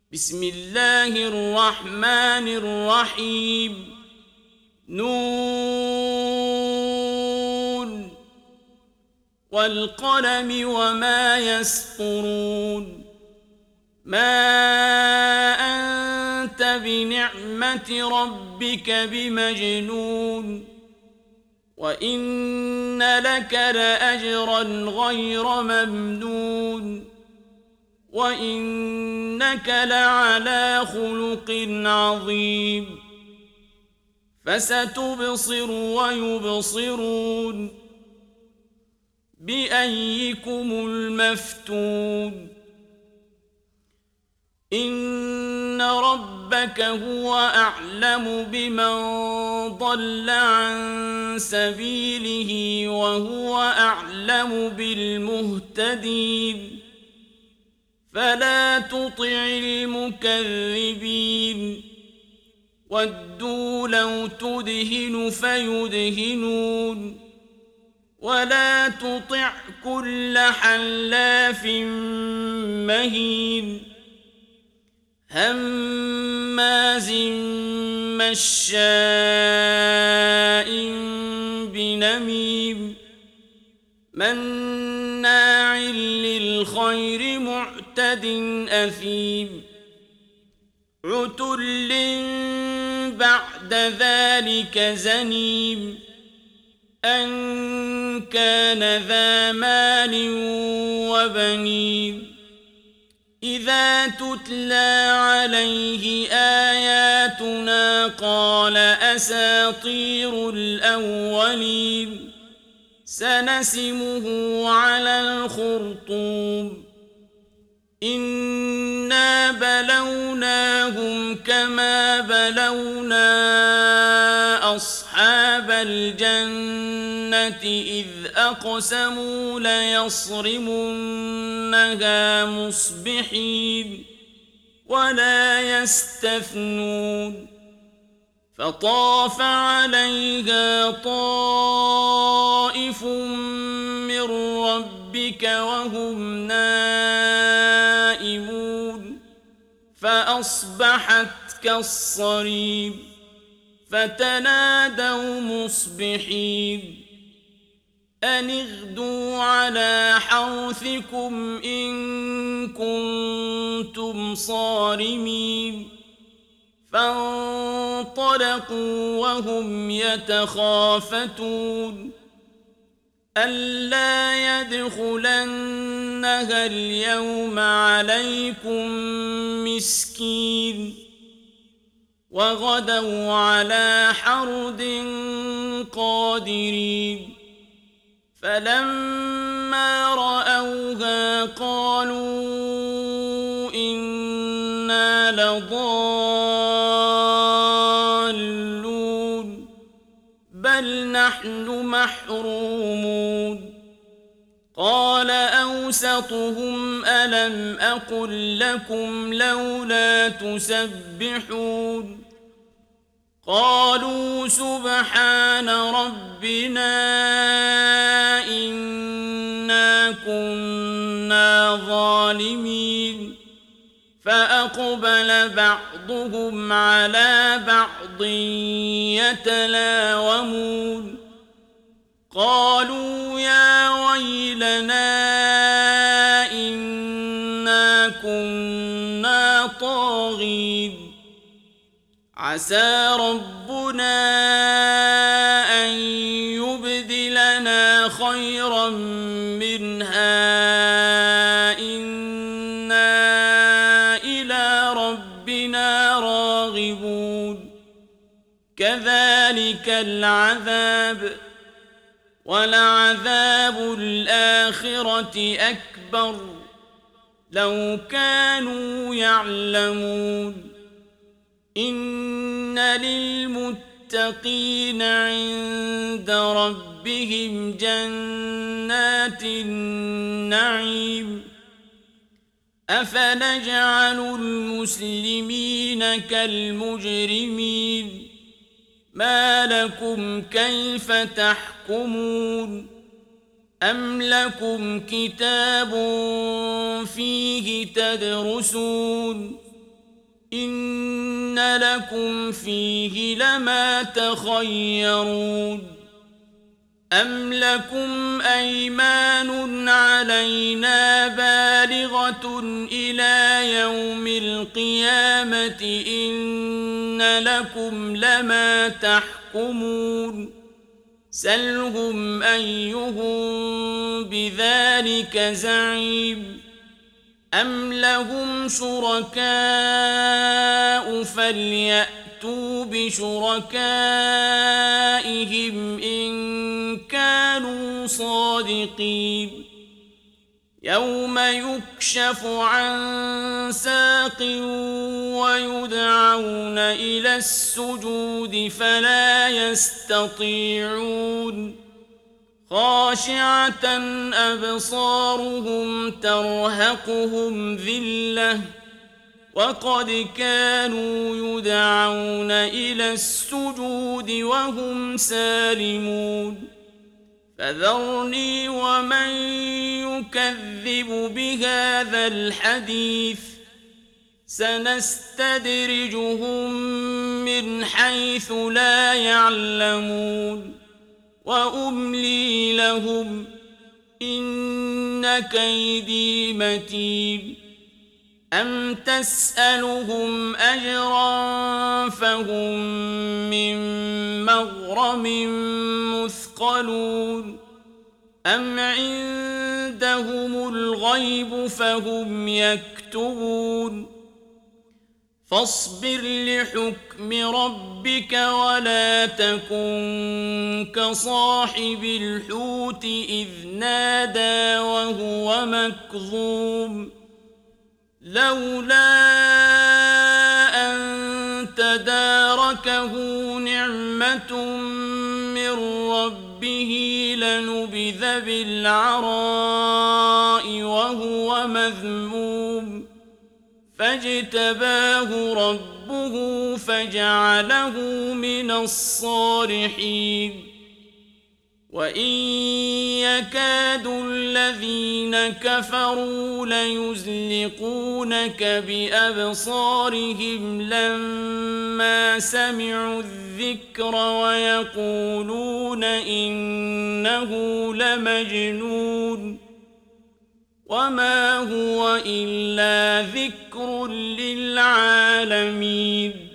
بسم الله الرحمن الرحيم نون والقلم وما يسطرون ما أنت بنعمة ربك بمجنون وإن لك لأجرا غير ممنون وإنك لعلى خلق عظيم فستبصر ويبصرون بأيكم المفتون إن ربك هو أعلم بمن ضل عن سبيله وهو أعلم بالمهتدين فلا تطع المكذبين ودوا لو تدهن فيدهنون ولا تطع كل حلاف مهين هماز مشاء بنميم مناع للخير معتد أثيم عتل بعد ذلك زنيم أن كان ذا مال وبنين إذا تتلى عليه آياتنا قال أساطير الأولين سنسمه على الخرطوم إنا بلوناهم كما بلونا أصحاب الجنة إذ أقسموا ليصرمنها مصبحين ولا يستثنون فطاف عليها طائف من ربك وهم نائمون فأصبحت كالصريم فتنادوا مصبحين أن اغدوا على حرثكم إن كنتم صارمين فانطلقوا وهم يتخافتون ألا يدخلنها اليوم عليكم مسكين وغدوا على حرد قادرين فلما رأوها قالوا إنا لضالون بل نحن محرومون قال أوسطهم ألم أقل لكم لولا تسبحون قالوا سبحان ربنا إنا كنا ظالمين فأقبل بعضهم على بعض يتلاومون قالوا يا ويلنا إنا كنا طاغين عسى ربنا أن يبدلنا خيرا منها إنا إلى ربنا راغبون كذلك العذاب ولعذاب الآخرة أكبر لو كانوا يعلمون إن للمتقين عند ربهم جنات النعيم أفنجعل المسلمين كالمجرمين ما لكم كيف تحكمون أم لكم كتاب فيه تدرسون إن لكم فيه لما تخيرون أم لكم أيمان علينا بالغة إلى يوم القيامة إن لكم لما تحكمون سلهم أيهم بذلك زعيم أم لهم شركاء فليأتوا بشركائهم إن كانوا صادقين يوم يكشف عن ساق ويدعون إلى السجود فلا يستطيعون خاشعة أبصارهم ترهقهم ذلة وقد كانوا يدعون إلى السجود وهم سالمون فذرني ومن يكذب بهذا الحديث سنستدرجهم من حيث لا يعلمون وأملي لهم إن كيدي متين أم تسألهم أجرا فهم من مغرم مثقلون أم عندهم الغيب فهم يكتبون فاصبر لحكم ربك ولا تكن كصاحب الحوت إذ نادى وهو مكظوم لولا أن تداركه نعمة من ربه لنبذ بالعراء وهو مذموم فاجتباه ربه فجعله من الصالحين وإن يكاد الذين كفروا ليزلقونك بأبصارهم لما سمعوا الذكر ويقولون إنه لمجنون وما هو إلا ذكر للعالمين